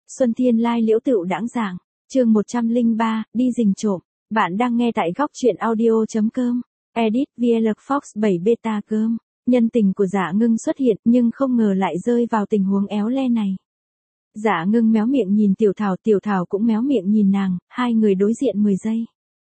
Xuân Thiên Lai Liễu Tựu Đãng Giảng, chương 103, đi rình trộm. Bạn đang nghe tại góc truyện audio.com. Edit VLG Fox 7 Beta Gom. Nhân tình của Dạ Ngưng xuất hiện nhưng không ngờ lại rơi vào tình huống éo le này. Dạ Ngưng méo miệng nhìn Tiểu Thảo cũng méo miệng nhìn nàng, hai người đối diện 10 giây.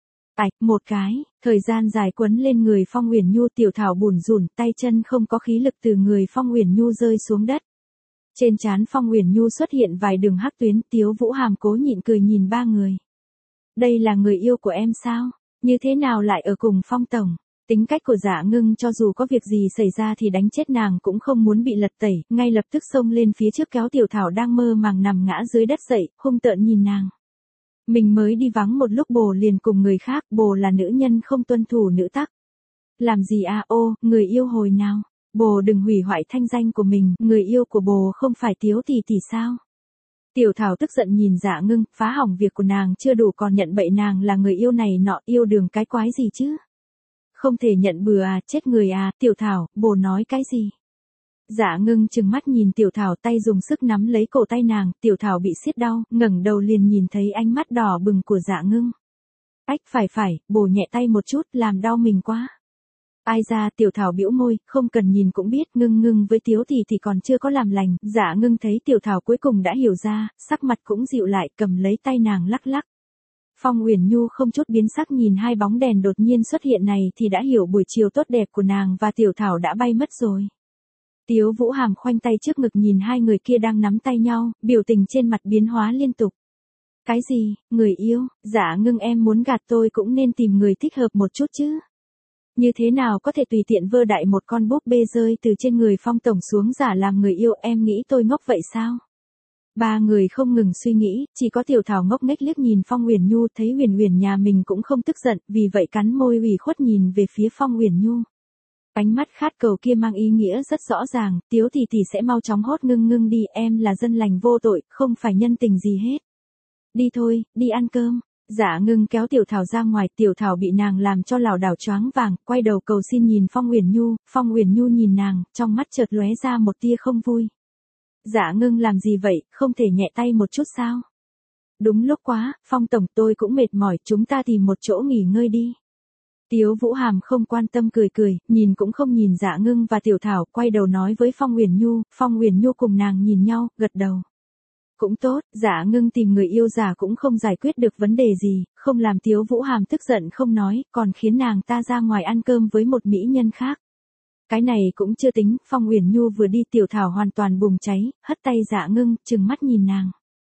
Một cái, thời gian dài quấn lên người Phong Uyển Nhu, Tiểu Thảo bủn rủn, tay chân không có khí lực từ người Phong Uyển Nhu rơi xuống đất. Trên trán Phong Uyển Nhu xuất hiện vài đường hắc tuyến, Tiếu Vũ Hàm cố nhịn cười nhìn ba người. Đây là người yêu của em sao? Như thế nào lại ở cùng Phong tổng? Tính cách của Dạ Ngưng cho dù có việc gì xảy ra thì đánh chết nàng cũng không muốn bị lật tẩy, ngay lập tức xông lên phía trước kéo Tiểu Thảo đang mơ màng nằm ngã dưới đất dậy, hung tợn nhìn nàng. Mình mới đi vắng một lúc bồ liền cùng người khác, bồ là nữ nhân không tuân thủ nữ tắc. Làm gì à? Ô, người yêu hồi nào? Bồ đừng hủy hoại thanh danh của mình, người yêu của bồ không phải Tiếu tỷ tỷ sao? Tiểu Thảo tức giận nhìn Dạ Ngưng, phá hỏng việc của nàng chưa đủ còn nhận bậy nàng là người yêu này nọ, yêu đương cái quái gì chứ? Không thể nhận bừa à, chết người à? Tiểu Thảo, bồ nói cái gì? Dạ Ngưng trừng mắt nhìn Tiểu Thảo, tay dùng sức nắm lấy cổ tay nàng, Tiểu Thảo bị siết đau, ngẩng đầu liền nhìn thấy ánh mắt đỏ bừng của Dạ Ngưng. Phải, bồ nhẹ tay một chút, làm đau mình quá. Ai ra? Tiểu Thảo bĩu môi, không cần nhìn cũng biết, Ngưng với Tiếu tỷ thì còn chưa có làm lành. Dạ Ngưng thấy Tiểu Thảo cuối cùng đã hiểu ra, sắc mặt cũng dịu lại, cầm lấy tay nàng lắc lắc. Phong Uyển Nhu không chút biến sắc nhìn hai bóng đèn đột nhiên xuất hiện này thì đã hiểu buổi chiều tốt đẹp của nàng và Tiểu Thảo đã bay mất rồi. Tiếu Vũ Hàm khoanh tay trước ngực nhìn hai người kia đang nắm tay nhau, biểu tình trên mặt biến hóa liên tục. Cái gì? Người yêu? Dạ Ngưng, em muốn gạt tôi cũng nên tìm người thích hợp một chút chứ. Như thế nào có thể tùy tiện vơ đại một con búp bê rơi từ trên người Phong tổng xuống giả làm người yêu, em nghĩ tôi ngốc vậy sao? Ba người không ngừng suy nghĩ, chỉ có Tiểu Thảo ngốc nghếch liếc nhìn Phong Uyển Nhu, thấy Uyển nhà mình cũng không tức giận, vì vậy cắn môi ủy khuất nhìn về phía Phong Uyển Nhu. Ánh mắt khát cầu kia mang ý nghĩa rất rõ ràng, Tiếu tỷ tỷ sẽ mau chóng hốt Ngưng đi, em là dân lành vô tội, không phải nhân tình gì hết. Đi thôi, đi ăn cơm. Dạ Ngưng kéo Tiểu Thảo ra ngoài, Tiểu Thảo bị nàng làm cho lảo đảo choáng vàng, quay đầu cầu xin nhìn Phong Uyển Nhu nhìn nàng, trong mắt chợt lóe ra một tia không vui. Dạ Ngưng làm gì vậy, không thể nhẹ tay một chút sao? Đúng lúc quá, Phong tổng, tôi cũng mệt mỏi, chúng ta tìm một chỗ nghỉ ngơi đi. Tiếu Vũ Hàm không quan tâm cười, nhìn cũng không nhìn Dạ Ngưng và Tiểu Thảo, quay đầu nói với Phong Uyển Nhu cùng nàng nhìn nhau, gật đầu. Cũng tốt, Dạ Ngưng tìm người yêu giả cũng không giải quyết được vấn đề gì, không làm Tiếu Vũ Hàm tức giận không nói, còn khiến nàng ta ra ngoài ăn cơm với một mỹ nhân khác. Cái này cũng chưa tính, Phong Uyển Nhu vừa đi Tiểu Thảo hoàn toàn bùng cháy, hất tay Dạ Ngưng, trừng mắt nhìn nàng.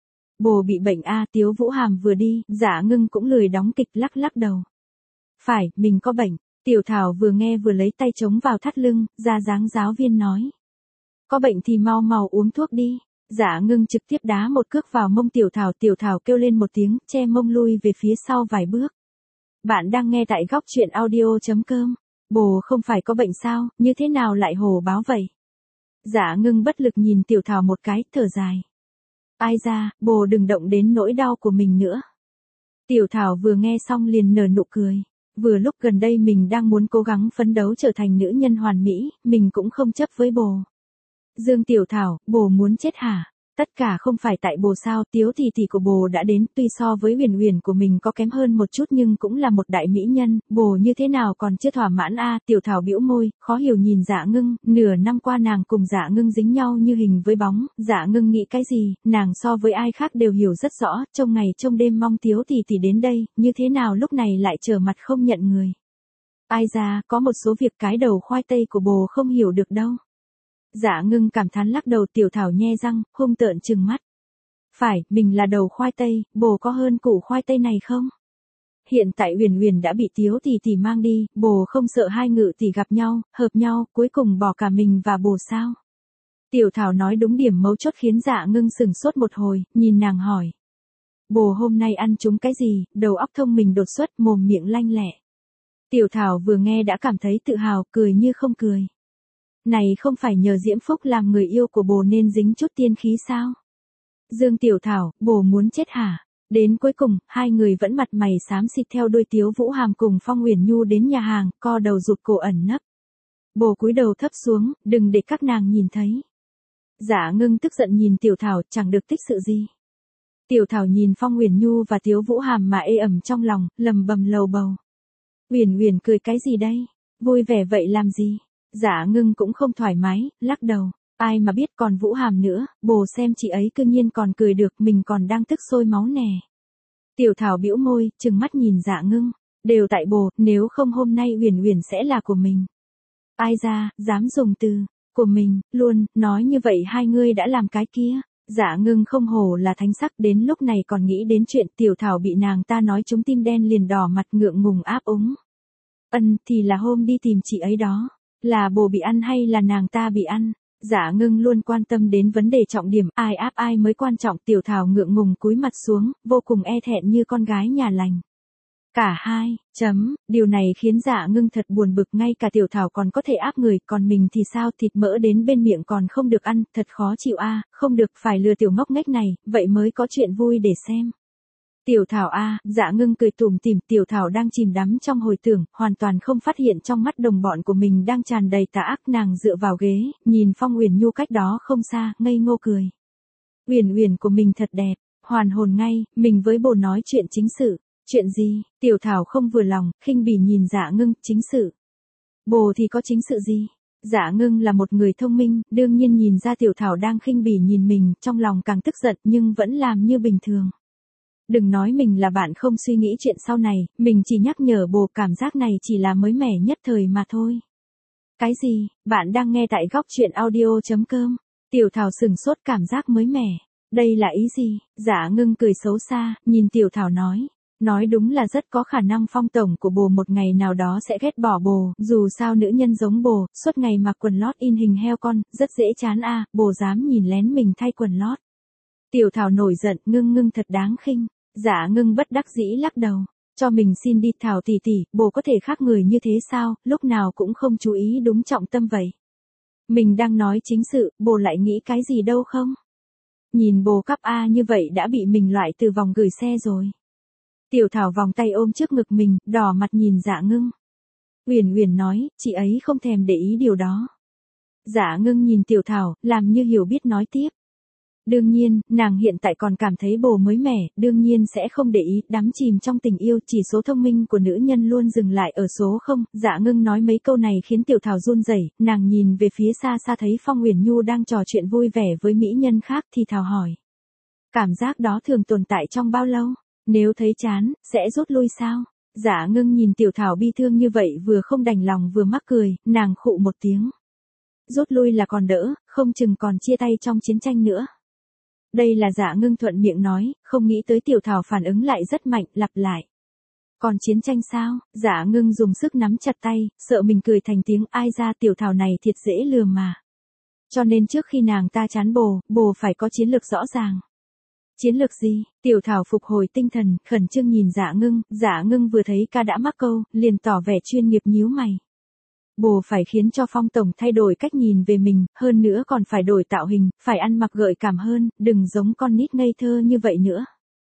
Bồ bị bệnh à? Tiếu Vũ Hàm vừa đi, Dạ Ngưng cũng lười đóng kịch, lắc đầu. Phải, mình có bệnh. Tiểu Thảo vừa nghe vừa lấy tay chống vào thắt lưng, ra dáng giáo viên nói. Có bệnh thì mau uống thuốc đi. Dạ Ngưng trực tiếp đá một cước vào mông Tiểu Thảo kêu lên một tiếng, che mông lui về phía sau vài bước. Bạn đang nghe tại góc truyện audio.com. Bồ không phải có bệnh sao, như thế nào lại hồ báo vậy? Dạ Ngưng bất lực nhìn Tiểu Thảo một cái, thở dài. Ai ra, bồ đừng động đến nỗi đau của mình nữa. Tiểu Thảo vừa nghe xong liền nở nụ cười. Vừa lúc gần đây mình đang muốn cố gắng phấn đấu trở thành nữ nhân hoàn mỹ, mình cũng không chấp với bồ. Dương Tiểu Thảo, bồ muốn chết hả? Tất cả không phải tại bồ sao? Tiếu tỷ tỷ của bồ đã đến, tuy so với Uyển của mình có kém hơn một chút nhưng cũng là một đại mỹ nhân, bồ như thế nào còn chưa thỏa mãn a? Tiểu Thảo bĩu môi, khó hiểu nhìn Dạ Ngưng, nửa năm qua nàng cùng Dạ Ngưng dính nhau như hình với bóng, Dạ Ngưng nghĩ cái gì, nàng so với ai khác đều hiểu rất rõ, trông ngày trông đêm mong Tiếu tỷ tỷ đến đây, như thế nào lúc này lại trở mặt không nhận người. Ai ra, có một số việc cái đầu khoai tây của bồ không hiểu được đâu. Dạ Ngưng cảm thán lắc đầu, Tiểu Thảo nhe răng, hung tợn trừng mắt. Phải, mình là đầu khoai tây, bồ có hơn củ khoai tây này không? Hiện tại Uyển đã bị Tiếu tỷ tỷ mang đi, bồ không sợ hai ngự tỷ gặp nhau, hợp nhau, cuối cùng bỏ cả mình và bồ sao? Tiểu Thảo nói đúng điểm mấu chốt khiến Dạ Ngưng sừng sốt một hồi, nhìn nàng hỏi. Bồ hôm nay ăn trúng cái gì, đầu óc thông minh đột xuất, mồm miệng lanh lẹ. Tiểu Thảo vừa nghe đã cảm thấy tự hào, cười như không cười. Này không phải nhờ Diễm Phúc làm người yêu của bồ nên dính chút tiên khí sao? Dương Tiểu Thảo, bồ muốn chết hả? Đến cuối cùng, hai người vẫn mặt mày xám xịt theo đuôi Tiếu Vũ Hàm cùng Phong Uyển Nhu đến nhà hàng, co đầu rụt cổ ẩn nấp. Bồ cúi đầu thấp xuống, đừng để các nàng nhìn thấy. Dạ Ngưng tức giận nhìn Tiểu Thảo, chẳng được tích sự gì. Tiểu Thảo nhìn Phong Uyển Nhu và Tiếu Vũ Hàm mà ê ẩm trong lòng, lầm bầm lầu bầu. Uyển Uyển cười cái gì đây? Vui vẻ vậy làm gì? Dạ Ngưng cũng không thoải mái, lắc đầu. Ai mà biết còn Vũ Hàm nữa, bồ xem chị ấy cư nhiên còn cười được, mình còn đang tức sôi máu nè. Tiểu Thảo bĩu môi, trừng mắt nhìn Dạ Ngưng. Đều tại bồ, nếu không hôm nay Uyển Uyển sẽ là của mình. Ai ra, dám dùng từ của mình, luôn, nói như vậy hai người đã làm cái kia. Dạ Ngưng không hổ là thánh sắc, đến lúc này còn nghĩ đến chuyện Tiểu Thảo bị nàng ta nói trúng tim đen liền đỏ mặt ngượng ngùng áp úng. Thì là hôm đi tìm chị ấy đó. Là bồ bị ăn hay là nàng ta bị ăn? Dạ Ngưng luôn quan tâm đến vấn đề trọng điểm, ai áp ai mới quan trọng. Tiểu Thảo ngượng ngùng cúi mặt xuống, vô cùng e thẹn như con gái nhà lành. Cả hai, điều này khiến Dạ Ngưng thật buồn bực, ngay cả Tiểu Thảo còn có thể áp người, còn mình thì sao, thịt mỡ đến bên miệng còn không được ăn, thật khó chịu a, không được, phải lừa tiểu ngốc nghếch này, vậy mới có chuyện vui để xem. Tiểu Thảo a, Dạ Ngưng cười tủm tỉm, Tiểu Thảo đang chìm đắm trong hồi tưởng, hoàn toàn không phát hiện trong mắt đồng bọn của mình đang tràn đầy tà ác. Nàng dựa vào ghế, nhìn Phong Uyển Nhu cách đó không xa, ngây ngô cười. Uyển Uyển của mình thật đẹp, hoàn hồn ngay, mình với bồ nói chuyện chính sự. Chuyện gì? Tiểu Thảo không vừa lòng, khinh bỉ nhìn Dạ Ngưng, chính sự. Bồ thì có chính sự gì? Dạ Ngưng là một người thông minh, đương nhiên nhìn ra Tiểu Thảo đang khinh bỉ nhìn mình, trong lòng càng tức giận nhưng vẫn làm như bình thường. Đừng nói mình là bạn không suy nghĩ chuyện sau này, mình chỉ nhắc nhở bồ, cảm giác này chỉ là mới mẻ nhất thời mà thôi. Cái gì? Bạn đang nghe tại góc truyện audio.com. Tiểu Thảo sừng sốt, cảm giác mới mẻ. Đây là ý gì? Dạ Ngưng cười xấu xa, nhìn Tiểu Thảo nói. Nói đúng là rất có khả năng Phong tổng của bồ một ngày nào đó sẽ ghét bỏ bồ, dù sao nữ nhân giống bồ, suốt ngày mặc quần lót in hình heo con, rất dễ chán a, bồ dám nhìn lén mình thay quần lót. Tiểu Thảo nổi giận, Ngưng thật đáng khinh. Dạ Ngưng bất đắc dĩ lắc đầu. Cho mình xin đi Thảo tỷ tỷ, bồ có thể khác người như thế sao, lúc nào cũng không chú ý đúng trọng tâm vậy. Mình đang nói chính sự, bồ lại nghĩ cái gì đâu không? Nhìn bồ cắp a như vậy đã bị mình loại từ vòng gửi xe rồi. Tiểu Thảo vòng tay ôm trước ngực mình, đỏ mặt nhìn Dạ Ngưng. Uyển Uyển nói, chị ấy không thèm để ý điều đó. Dạ Ngưng nhìn Tiểu Thảo, làm như hiểu biết nói tiếp. Đương nhiên, nàng hiện tại còn cảm thấy bồ mới mẻ, đương nhiên sẽ không để ý, đắm chìm trong tình yêu, chỉ số thông minh của nữ nhân luôn dừng lại ở số 0. Dạ Ngưng nói mấy câu này khiến Tiểu Thảo run rẩy, nàng nhìn về phía xa xa thấy Phong Uyển Nhu đang trò chuyện vui vẻ với mỹ nhân khác thì thào hỏi. Cảm giác đó thường tồn tại trong bao lâu? Nếu thấy chán, sẽ rút lui sao? Dạ Ngưng nhìn Tiểu Thảo bi thương như vậy vừa không đành lòng vừa mắc cười, nàng khụ một tiếng. Rút lui là còn đỡ, không chừng còn chia tay trong chiến tranh nữa. Đây là Dạ Ngưng thuận miệng nói, không nghĩ tới Tiểu Thảo phản ứng lại rất mạnh, lặp lại. Còn chiến tranh sao? Dạ Ngưng dùng sức nắm chặt tay, sợ mình cười thành tiếng, ai ra Tiểu Thảo này thiệt dễ lừa mà. Cho nên trước khi nàng ta chán bồ phải có chiến lược rõ ràng. Chiến lược gì? Tiểu Thảo phục hồi tinh thần, khẩn trương nhìn Dạ Ngưng vừa thấy ca đã mắc câu, liền tỏ vẻ chuyên nghiệp nhíu mày. Bồ phải khiến cho Phong tổng thay đổi cách nhìn về mình, hơn nữa còn phải đổi tạo hình, phải ăn mặc gợi cảm hơn, đừng giống con nít ngây thơ như vậy nữa.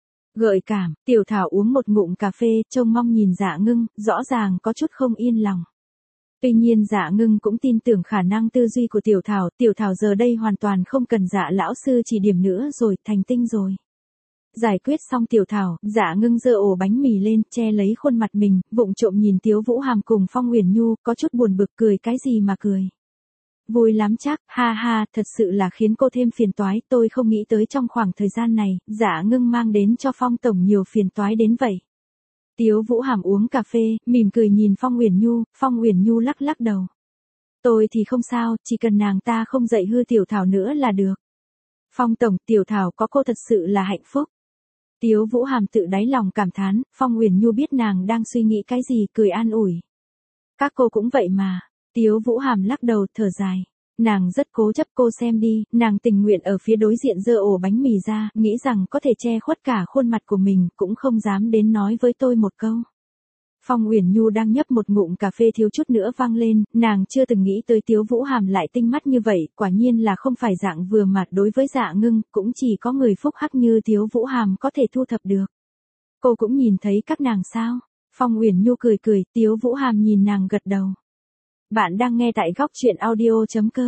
Gợi cảm, Tiểu Thảo uống một ngụm cà phê, trông mong nhìn Dạ Ngưng, rõ ràng có chút không yên lòng. Tuy nhiên Dạ Ngưng cũng tin tưởng khả năng tư duy của Tiểu Thảo giờ đây hoàn toàn không cần Dạ lão sư chỉ điểm nữa rồi, thành tinh rồi. Giải quyết xong Tiểu Thảo, Dạ Ngưng giơ ổ bánh mì lên, che lấy khuôn mặt mình, vụng trộm nhìn Tiếu Vũ Hàm cùng Phong Uyển Nhu, có chút buồn bực, cười cái gì mà cười. Vui lắm chắc, ha ha, thật sự là khiến cô thêm phiền toái, tôi không nghĩ tới trong khoảng thời gian này, Dạ Ngưng mang đến cho Phong tổng nhiều phiền toái đến vậy. Tiếu Vũ Hàm uống cà phê, mỉm cười nhìn Phong Uyển Nhu lắc lắc đầu. Tôi thì không sao, chỉ cần nàng ta không dạy hư Tiểu Thảo nữa là được. Phong tổng, Tiểu Thảo có cô thật sự là hạnh phúc. Tiếu Vũ Hàm tự đáy lòng cảm thán, Phong Uyển Nhu biết nàng đang suy nghĩ cái gì, cười an ủi. Các cô cũng vậy mà. Tiếu Vũ Hàm lắc đầu, thở dài. Nàng rất cố chấp, cô xem đi, nàng tình nguyện ở phía đối diện giơ ổ bánh mì ra, nghĩ rằng có thể che khuất cả khuôn mặt của mình, cũng không dám đến nói với tôi một câu. Phong Uyển Nhu đang nhấp một ngụm cà phê thiếu chút nữa vang lên, nàng chưa từng nghĩ tới Tiếu Vũ Hàm lại tinh mắt như vậy, quả nhiên là không phải dạng vừa mặt đối với Dạ Ngưng, cũng chỉ có người phúc hắc như Tiếu Vũ Hàm có thể thu thập được. Cô cũng nhìn thấy các nàng sao? Phong Uyển Nhu cười, Tiếu Vũ Hàm nhìn nàng gật đầu. Bạn đang nghe tại góc truyện audio.com.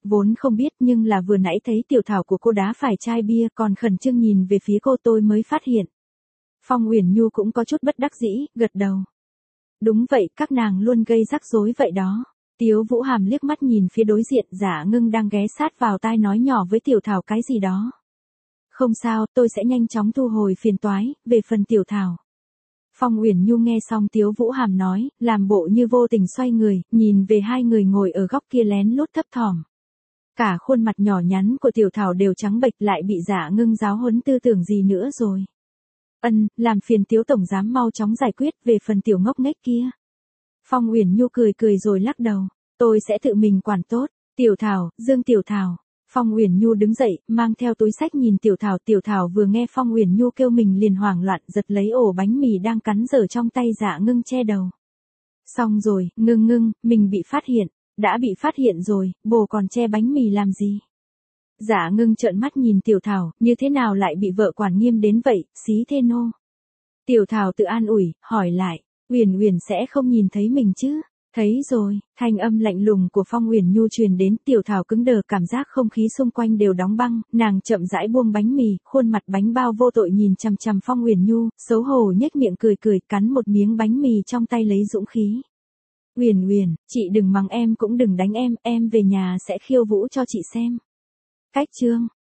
vốn không biết nhưng là vừa nãy thấy Tiểu Thảo của cô đá phải chai bia còn khẩn trương nhìn về phía cô tôi mới phát hiện. Phong Uyển Nhu cũng có chút bất đắc dĩ, gật đầu. Đúng vậy, các nàng luôn gây rắc rối vậy đó. Tiếu Vũ Hàm liếc mắt nhìn phía đối diện, Dạ Ngưng đang ghé sát vào tai nói nhỏ với Tiểu Thảo cái gì đó. Không sao, tôi sẽ nhanh chóng thu hồi phiền toái, về phần Tiểu Thảo. Phong Uyển Nhu nghe xong Tiếu Vũ Hàm nói, làm bộ như vô tình xoay người, nhìn về hai người ngồi ở góc kia lén lút thấp thỏm. Cả khuôn mặt nhỏ nhắn của Tiểu Thảo đều trắng bệch, lại bị Dạ Ngưng giáo huấn tư tưởng gì nữa rồi. Làm phiền Tiếu tổng giám mau chóng giải quyết, về phần tiểu ngốc nghếch kia. Phong Uyển Nhu cười cười rồi lắc đầu, tôi sẽ tự mình quản tốt. Tiểu Thảo, Dương Tiểu Thảo. Phong Uyển Nhu đứng dậy, mang theo túi xách nhìn Tiểu Thảo vừa nghe Phong Uyển Nhu kêu mình liền hoảng loạn giật lấy ổ bánh mì đang cắn dở trong tay Dạ Ngưng che đầu. Xong rồi, Ngưng, mình bị phát hiện, đã bị phát hiện rồi, bồ còn che bánh mì làm gì? Dạ Ngưng trợn mắt nhìn Tiểu Thảo, như thế nào lại bị vợ quản nghiêm đến vậy, xí thê nô. Tiểu Thảo tự an ủi, hỏi lại, Uyển Uyển sẽ không nhìn thấy mình chứ? Thấy rồi, thanh âm lạnh lùng của Phong Uyển Nhu truyền đến, Tiểu Thảo cứng đờ, cảm giác không khí xung quanh đều đóng băng, nàng chậm rãi buông bánh mì, khuôn mặt bánh bao vô tội nhìn chằm chằm Phong Uyển Nhu, xấu hổ nhếch miệng cười, cắn một miếng bánh mì trong tay lấy dũng khí. Uyển, chị đừng mắng em cũng đừng đánh em về nhà sẽ khiêu vũ cho chị xem. Cách chương